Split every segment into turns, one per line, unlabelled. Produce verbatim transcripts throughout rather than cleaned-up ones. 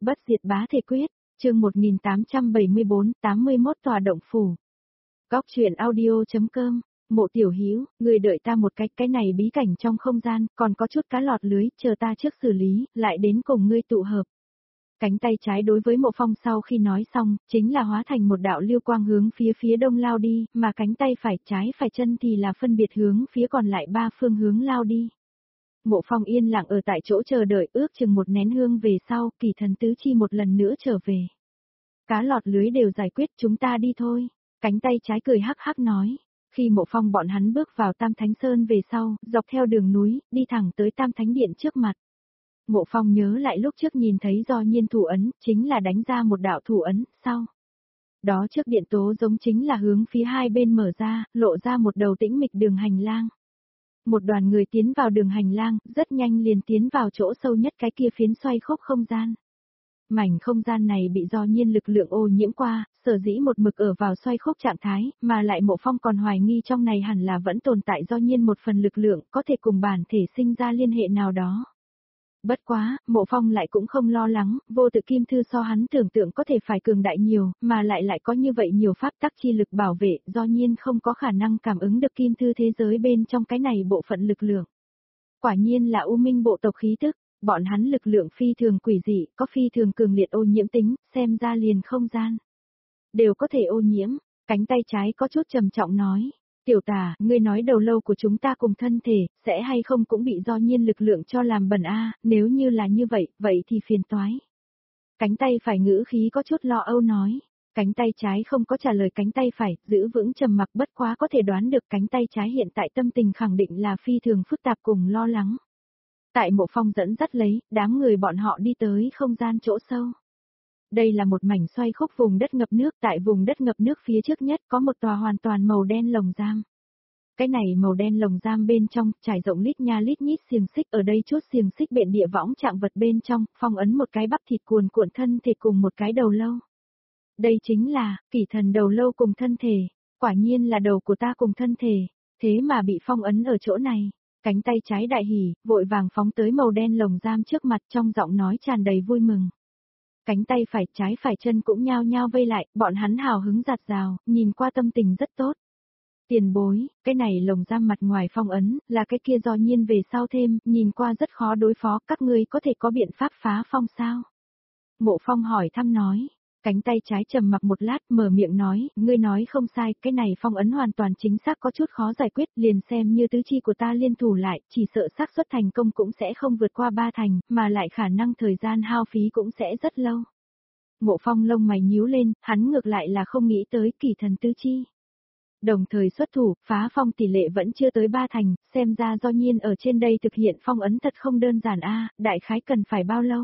Bất diệt bá thể quyết, chương một nghìn tám trăm bảy mươi bốn, tám mươi mốt tòa động phủ. Góc truyện audio.com, Mộ Tiểu Hữu, người đợi ta một cách, cái này bí cảnh trong không gian, còn có chút cá lọt lưới, chờ ta trước xử lý, lại đến cùng ngươi tụ hợp. Cánh tay trái đối với Mộ Phong sau khi nói xong, chính là hóa thành một đạo lưu quang hướng phía phía đông lao đi, mà cánh tay phải trái phải chân thì là phân biệt hướng phía còn lại ba phương hướng lao đi. Mộ Phong yên lặng ở tại chỗ chờ đợi, ước chừng một nén hương về sau, Kỳ Thần tứ chi một lần nữa trở về. Cá lọt lưới đều giải quyết, chúng ta đi thôi. Cánh tay trái cười hắc hắc nói. Khi Mộ Phong bọn hắn bước vào Tam Thánh Sơn về sau, dọc theo đường núi, đi thẳng tới Tam Thánh Điện trước mặt. Mộ Phong nhớ lại lúc trước nhìn thấy do nhiên thủ ấn, chính là đánh ra một đạo thủ ấn, sau. Đó trước điện tố giống chính là hướng phía hai bên mở ra, lộ ra một đầu tĩnh mịch đường hành lang. Một đoàn người tiến vào đường hành lang, rất nhanh liền tiến vào chỗ sâu nhất cái kia phiến xoay khúc không gian. Mảnh không gian này bị do nhiên lực lượng ô nhiễm qua, sở dĩ một mực ở vào xoay khúc trạng thái, mà lại Mộ Phong còn hoài nghi trong này hẳn là vẫn tồn tại do nhiên một phần lực lượng có thể cùng bản thể sinh ra liên hệ nào đó. Bất quá, Mộ Phong lại cũng không lo lắng, vô tự kim thư so hắn tưởng tượng có thể phải cường đại nhiều, mà lại lại có như vậy nhiều pháp tắc chi lực bảo vệ, do nhiên không có khả năng cảm ứng được kim thư thế giới bên trong cái này bộ phận lực lượng. Quả nhiên là U Minh bộ tộc khí tức, bọn hắn lực lượng phi thường quỷ dị, có phi thường cường liệt ô nhiễm tính, xem ra liền không gian. Đều có thể ô nhiễm, cánh tay trái có chút trầm trọng nói. Tiểu Tà, ngươi nói đầu lâu của chúng ta cùng thân thể, sẽ hay không cũng bị do nhiên lực lượng cho làm bẩn a, nếu như là như vậy, vậy thì phiền toái. Cánh tay phải ngữ khí có chút lo âu nói. Cánh tay trái không có trả lời cánh tay phải, giữ vững trầm mặc, bất quá có thể đoán được cánh tay trái hiện tại tâm tình khẳng định là phi thường phức tạp cùng lo lắng. Tại Mộ Phong dẫn dắt lấy, đám người bọn họ đi tới không gian chỗ sâu. Đây là một mảnh xoay khúc vùng đất ngập nước, tại vùng đất ngập nước phía trước nhất có một tòa hoàn toàn màu đen lồng giam. Cái này màu đen lồng giam bên trong, trải rộng lít nha lít nhít xiềng xích, ở đây chốt xiềng xích bện địa võng trạng vật bên trong, phong ấn một cái bắp thịt cuồn cuộn thân thể cùng một cái đầu lâu. Đây chính là, Kỷ Thần đầu lâu cùng thân thể, quả nhiên là đầu của ta cùng thân thể, thế mà bị phong ấn ở chỗ này. Cánh tay trái đại hỉ, vội vàng phóng tới màu đen lồng giam trước mặt, trong giọng nói tràn đầy vui mừng. Cánh tay phải trái phải chân cũng nhao nhao vây lại, bọn hắn hào hứng giạt rào, nhìn qua tâm tình rất tốt. Tiền bối, cái này lồng giam mặt ngoài phong ấn, là cái kia do nhiên về sau thêm, nhìn qua rất khó đối phó, các ngươi có thể có biện pháp phá phong sao? Mộ Phong hỏi thăm nói. Cánh tay trái trầm mặc một lát, mở miệng nói, ngươi nói không sai, cái này phong ấn hoàn toàn chính xác có chút khó giải quyết, liền xem như tứ chi của ta liên thủ lại, chỉ sợ xác suất thành công cũng sẽ không vượt qua ba thành, mà lại khả năng thời gian hao phí cũng sẽ rất lâu. Mộ Phong lông mày nhíu lên, hắn ngược lại là không nghĩ tới Kỷ Thần tứ chi. Đồng thời xuất thủ, phá phong tỷ lệ vẫn chưa tới ba thành, xem ra do nhiên ở trên đây thực hiện phong ấn thật không đơn giản a, đại khái cần phải bao lâu?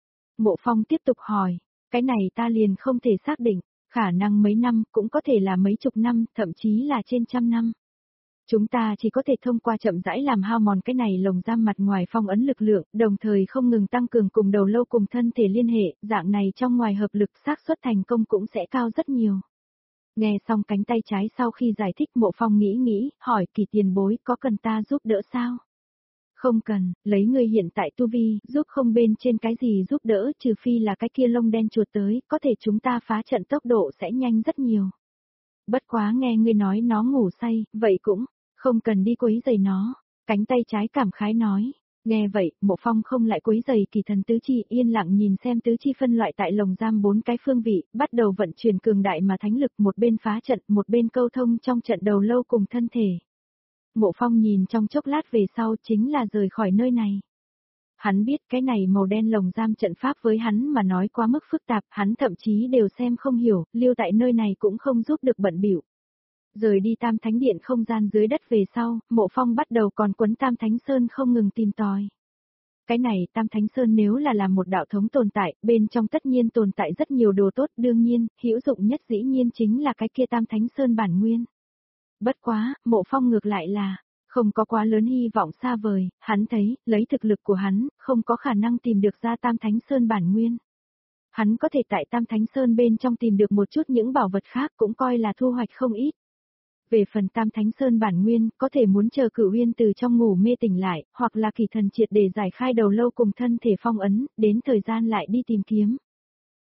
Mộ Phong tiếp tục hỏi. Cái này ta liền không thể xác định, khả năng mấy năm, cũng có thể là mấy chục năm, thậm chí là trên trăm năm. Chúng ta chỉ có thể thông qua chậm rãi làm hao mòn cái này lồng giam mặt ngoài phong ấn lực lượng, đồng thời không ngừng tăng cường cùng đầu lâu cùng thân thể liên hệ, dạng này trong ngoài hợp lực xác suất thành công cũng sẽ cao rất nhiều. Nghe xong cánh tay trái sau khi giải thích, Mộ Phong nghĩ nghĩ, hỏi Kỳ tiền bối có cần ta giúp đỡ sao? Không cần, lấy ngươi hiện tại tu vi, giúp không bên trên cái gì giúp đỡ, trừ phi là cái kia lông đen chuột tới, có thể chúng ta phá trận tốc độ sẽ nhanh rất nhiều. Bất quá nghe ngươi nói nó ngủ say, vậy cũng, không cần đi quấy rầy nó. Cánh tay trái cảm khái nói. Nghe vậy, Mộ Phong không lại quấy rầy Kỳ Thần tứ chi, yên lặng nhìn xem tứ chi phân loại tại lồng giam bốn cái phương vị, bắt đầu vận chuyển cường đại mà thánh lực, một bên phá trận, một bên câu thông trong trận đầu lâu cùng thân thể. Mộ Phong nhìn trong chốc lát về sau chính là rời khỏi nơi này. Hắn biết cái này màu đen lồng giam trận pháp với hắn mà nói quá mức phức tạp, hắn thậm chí đều xem không hiểu, lưu tại nơi này cũng không giúp được bận bịu. Rời đi Tam Thánh Điện không gian dưới đất về sau, Mộ Phong bắt đầu còn quấn Tam Thánh Sơn không ngừng tìm tòi. Cái này Tam Thánh Sơn nếu là làm một đạo thống tồn tại, bên trong tất nhiên tồn tại rất nhiều đồ tốt, đương nhiên, hữu dụng nhất dĩ nhiên chính là cái kia Tam Thánh Sơn bản nguyên. Bất quá, Mộ Phong ngược lại là, không có quá lớn hy vọng xa vời, hắn thấy, lấy thực lực của hắn, không có khả năng tìm được ra Tam Thánh Sơn bản nguyên. Hắn có thể tại Tam Thánh Sơn bên trong tìm được một chút những bảo vật khác cũng coi là thu hoạch không ít. Về phần Tam Thánh Sơn bản nguyên, có thể muốn chờ Cửu Uyên từ trong ngủ mê tỉnh lại, hoặc là Kỳ Thần triệt để giải khai đầu lâu cùng thân thể phong ấn, đến thời gian lại đi tìm kiếm.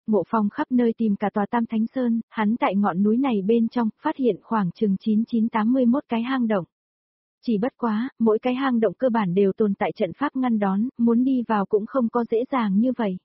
Mộ Phong khắp nơi tìm cả tòa Tam Thánh Sơn, hắn tại ngọn núi này bên trong, phát hiện khoảng chừng chín chín tám mươi mốt cái hang động. Chỉ bất quá, mỗi cái hang động cơ bản đều tồn tại trận pháp ngăn đón, muốn đi vào cũng không có dễ dàng như vậy.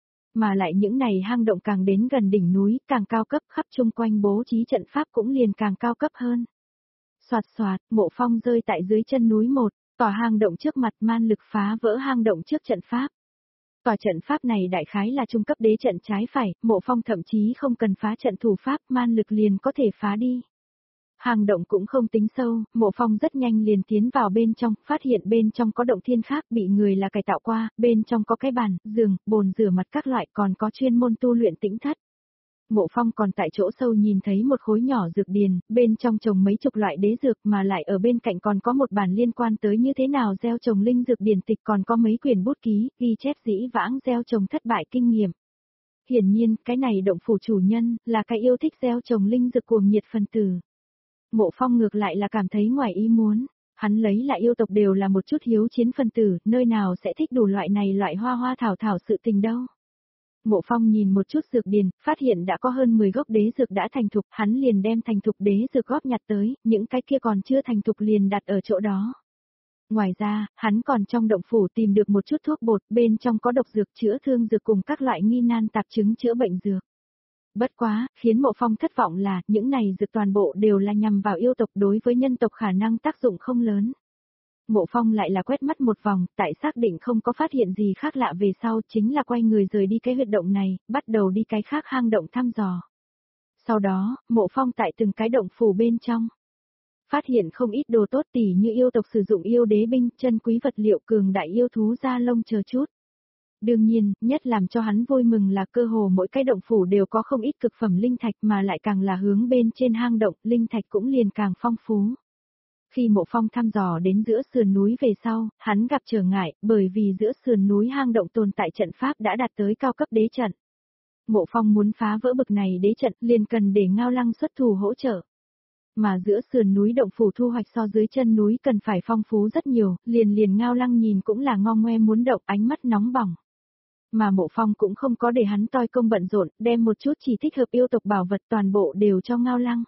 Mà lại những này hang động càng đến gần đỉnh núi, càng cao cấp, khắp chung quanh bố trí trận pháp cũng liền càng cao cấp hơn. Soạt soạt, Mộ Phong rơi tại dưới chân núi một, tòa hang động trước mặt man lực phá vỡ hang động trước trận pháp. Tòa trận pháp này đại khái là trung cấp đế trận trái phải, Mộ Phong thậm chí không cần phá trận thủ pháp, man lực liền có thể phá đi. Hang động cũng không tính sâu, Mộ Phong rất nhanh liền tiến vào bên trong, phát hiện bên trong có động thiên khác bị người là cải tạo qua, bên trong có cái bàn, giường, bồn rửa mặt các loại, còn có chuyên môn tu luyện tĩnh thất. Mộ Phong còn tại chỗ sâu nhìn thấy một khối nhỏ dược điền, bên trong trồng mấy chục loại đế dược mà lại ở bên cạnh còn có một bản liên quan tới như thế nào gieo trồng linh dược điển tịch, còn có mấy quyển bút ký, ghi chép dĩ vãng gieo trồng thất bại kinh nghiệm. Hiển nhiên, cái này động phủ chủ nhân, là cái yêu thích gieo trồng linh dược cuồng nhiệt phân tử. Mộ Phong ngược lại là cảm thấy ngoài ý muốn, hắn lấy là yêu tộc đều là một chút hiếu chiến phân tử, nơi nào sẽ thích đủ loại này loại hoa hoa thảo thảo sự tình đâu. Mộ Phong nhìn một chút dược điền, phát hiện đã có hơn mười gốc đế dược đã thành thục, hắn liền đem thành thục đế dược góp nhặt tới, những cái kia còn chưa thành thục liền đặt ở chỗ đó. Ngoài ra, hắn còn trong động phủ tìm được một chút thuốc bột, bên trong có độc dược chữa thương dược cùng các loại nghi nan tạp chứng chữa bệnh dược. Bất quá, khiến Mộ Phong thất vọng là, những này dược toàn bộ đều là nhằm vào yêu tộc, đối với nhân tộc khả năng tác dụng không lớn. Mộ Phong lại là quét mắt một vòng, tại xác định không có phát hiện gì khác lạ về sau, chính là quay người rời đi cái huyệt động này, bắt đầu đi cái khác hang động thăm dò. Sau đó, Mộ Phong tại từng cái động phủ bên trong, phát hiện không ít đồ tốt tỉ như yêu tộc sử dụng yêu đế binh, chân quý vật liệu, cường đại yêu thú da lông chờ chút. Đương nhiên, nhất làm cho hắn vui mừng là cơ hồ mỗi cái động phủ đều có không ít cực phẩm linh thạch, mà lại càng là hướng bên trên hang động, linh thạch cũng liền càng phong phú. Khi Mộ Phong thăm dò đến giữa sườn núi về sau, hắn gặp trở ngại, bởi vì giữa sườn núi hang động tồn tại trận pháp đã đạt tới cao cấp đế trận. Mộ Phong muốn phá vỡ bực này đế trận, liền cần để Ngao Lăng xuất thủ hỗ trợ. Mà giữa sườn núi động phủ thu hoạch so dưới chân núi cần phải phong phú rất nhiều, liền liền Ngao Lăng nhìn cũng là ngo ngoe muốn động, ánh mắt nóng bỏng. Mà Mộ Phong cũng không có để hắn toi công bận rộn, đem một chút chỉ thích hợp yêu tộc bảo vật toàn bộ đều cho Ngao Lăng.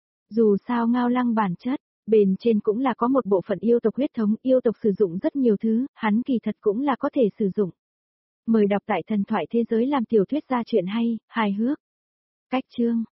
Dù sao Ngao Lăng bản chất, bên trên cũng là có một bộ phận yêu tộc huyết thống, yêu tộc sử dụng rất nhiều thứ, hắn kỳ thật cũng là có thể sử dụng. Mời đọc tại Thần thoại thế giới làm tiểu thuyết ra chuyện hay, hài hước. Cách chương